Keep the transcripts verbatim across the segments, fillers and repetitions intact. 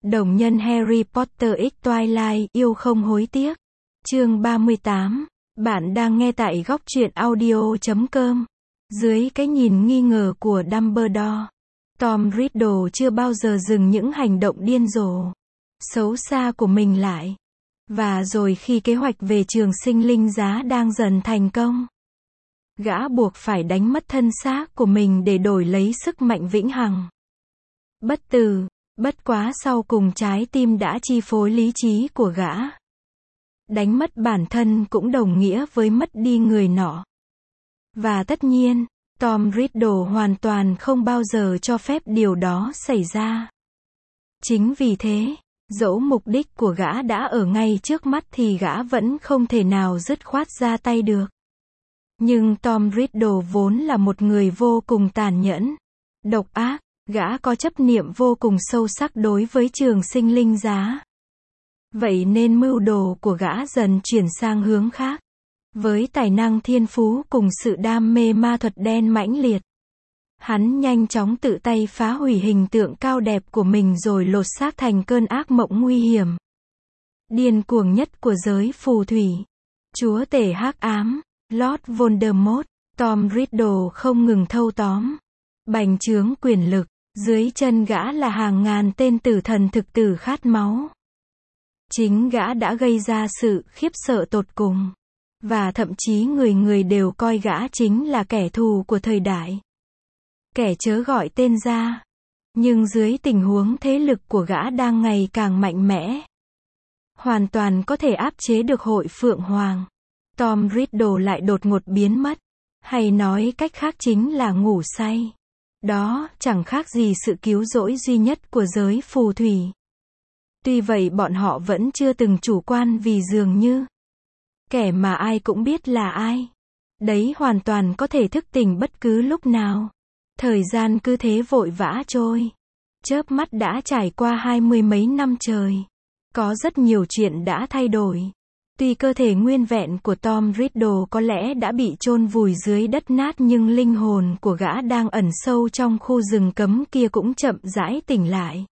Đồng nhân Harry Potter X Twilight, yêu không hối tiếc. Chương ba mươi tám. Bạn đang nghe tại góc truyện audio chấm com. Dưới cái nhìn nghi ngờ của Dumbledore, Tom Riddle chưa bao giờ dừng những hành động điên rồ, xấu xa của mình lại. Và rồi khi kế hoạch về trường sinh linh giá đang dần thành công, gã buộc phải đánh mất thân xác của mình để đổi lấy sức mạnh vĩnh hằng. Bất tử, bất quá sau cùng trái tim đã chi phối lý trí của gã. Đánh mất bản thân cũng đồng nghĩa với mất đi người nọ. Và tất nhiên, Tom Riddle hoàn toàn không bao giờ cho phép điều đó xảy ra. Chính vì thế, dẫu mục đích của gã đã ở ngay trước mắt thì gã vẫn không thể nào dứt khoát ra tay được. Nhưng Tom Riddle vốn là một người vô cùng tàn nhẫn, độc ác, gã có chấp niệm vô cùng sâu sắc đối với trường sinh linh giá. Vậy nên mưu đồ của gã dần chuyển sang hướng khác. Với tài năng thiên phú cùng sự đam mê ma thuật đen mãnh liệt, hắn nhanh chóng tự tay phá hủy hình tượng cao đẹp của mình rồi lột xác thành cơn ác mộng nguy hiểm, điên cuồng nhất của giới phù thủy. Chúa tể hắc ám, Lord Voldemort. Tom Riddle không ngừng thâu tóm, bành trướng quyền lực. Dưới chân gã là hàng ngàn tên tử thần thực tử khát máu. Chính gã đã gây ra sự khiếp sợ tột cùng. Và thậm chí người người đều coi gã chính là kẻ thù của thời đại. Kẻ chớ gọi tên ra. Nhưng dưới tình huống thế lực của gã đang ngày càng mạnh mẽ, hoàn toàn có thể áp chế được hội Phượng Hoàng, Tom Riddle lại đột ngột biến mất. Hay nói cách khác chính là ngủ say. Đó chẳng khác gì sự cứu rỗi duy nhất của giới phù thủy. Tuy vậy bọn họ vẫn chưa từng chủ quan vì dường như kẻ mà ai cũng biết là ai, đấy hoàn toàn có thể thức tỉnh bất cứ lúc nào. Thời gian cứ thế vội vã trôi. Chớp mắt đã trải qua hai mươi mấy năm trời. Có rất nhiều chuyện đã thay đổi. Tuy cơ thể nguyên vẹn của Tom Riddle có lẽ đã bị chôn vùi dưới đất nát nhưng linh hồn của gã đang ẩn sâu trong khu rừng cấm kia cũng chậm rãi tỉnh lại.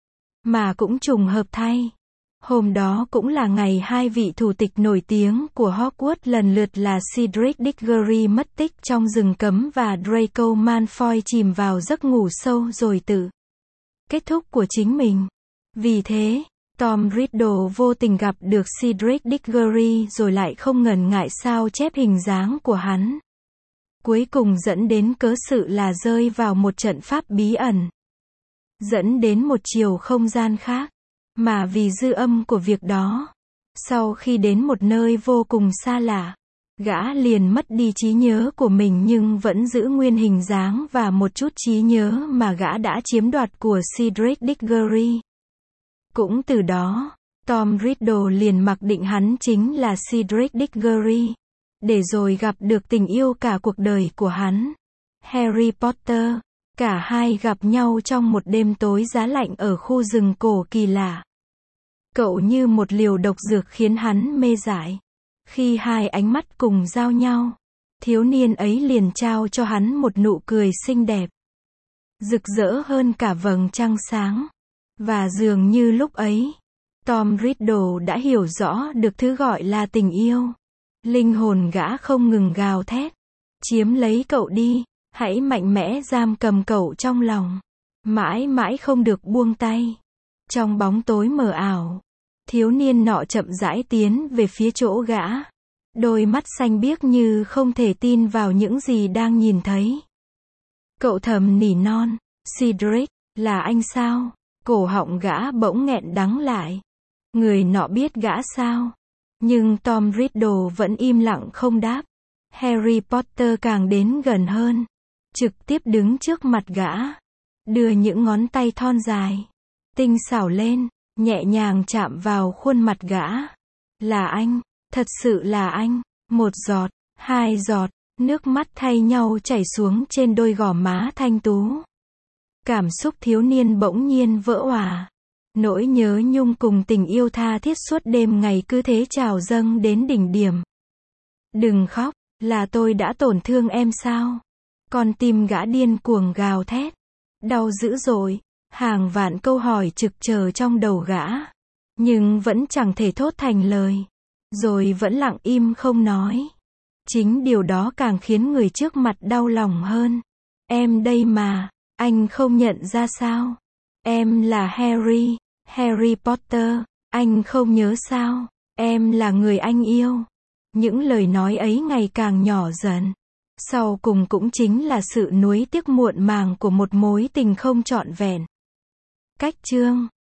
Mà cũng trùng hợp thay, hôm đó cũng là ngày hai vị thủ tịch nổi tiếng của Hogwarts lần lượt là Cedric Diggory mất tích trong rừng cấm và Draco Malfoy chìm vào giấc ngủ sâu rồi tự kết thúc của chính mình. Vì thế, Tom Riddle vô tình gặp được Cedric Diggory rồi lại không ngần ngại sao chép hình dáng của hắn. Cuối cùng dẫn đến cớ sự là rơi vào một trận pháp bí ẩn, dẫn đến một chiều không gian khác. Mà vì dư âm của việc đó, sau khi đến một nơi vô cùng xa lạ, gã liền mất đi trí nhớ của mình nhưng vẫn giữ nguyên hình dáng và một chút trí nhớ mà gã đã chiếm đoạt của Cedric Diggory. Cũng từ đó, Tom Riddle liền mặc định hắn chính là Cedric Diggory, để rồi gặp được tình yêu cả cuộc đời của hắn, Harry Potter. Cả hai gặp nhau trong một đêm tối giá lạnh ở khu rừng cổ kỳ lạ. Cậu như một liều độc dược khiến hắn mê dại. Khi hai ánh mắt cùng giao nhau, thiếu niên ấy liền trao cho hắn một nụ cười xinh đẹp, rực rỡ hơn cả vầng trăng sáng. Và dường như lúc ấy, Tom Riddle đã hiểu rõ được thứ gọi là tình yêu. Linh hồn gã không ngừng gào thét, chiếm lấy cậu đi, hãy mạnh mẽ giam cầm cậu trong lòng, mãi mãi không được buông tay. Trong bóng tối mờ ảo, thiếu niên nọ chậm rãi tiến về phía chỗ gã, đôi mắt xanh biếc như không thể tin vào những gì đang nhìn thấy. Cậu thầm nỉ non, Cedric, là anh sao? Cổ họng gã bỗng nghẹn đắng lại. Người nọ biết gã sao? Nhưng Tom Riddle vẫn im lặng không đáp. Harry Potter càng đến gần hơn, trực tiếp đứng trước mặt gã, đưa những ngón tay thon dài, tinh xảo lên, nhẹ nhàng chạm vào khuôn mặt gã. Là anh, thật sự là anh. Một giọt, hai giọt, nước mắt thay nhau chảy xuống trên đôi gò má thanh tú. Cảm xúc thiếu niên bỗng nhiên vỡ òa. Nỗi nhớ nhung cùng tình yêu tha thiết suốt đêm ngày cứ thế trào dâng đến đỉnh điểm. Đừng khóc, là tôi đã tổn thương em sao? Con tim gã điên cuồng gào thét. Đau dữ dội. Hàng vạn câu hỏi trực chờ trong đầu gã. Nhưng vẫn chẳng thể thốt thành lời. Rồi vẫn lặng im không nói. Chính điều đó càng khiến người trước mặt đau lòng hơn. Em đây mà, anh không nhận ra sao? Em là Harry, Harry Potter, anh không nhớ sao? Em là người anh yêu. Những lời nói ấy ngày càng nhỏ dần. Sau cùng cũng chính là sự nuối tiếc muộn màng của một mối tình không trọn vẹn. Cách chương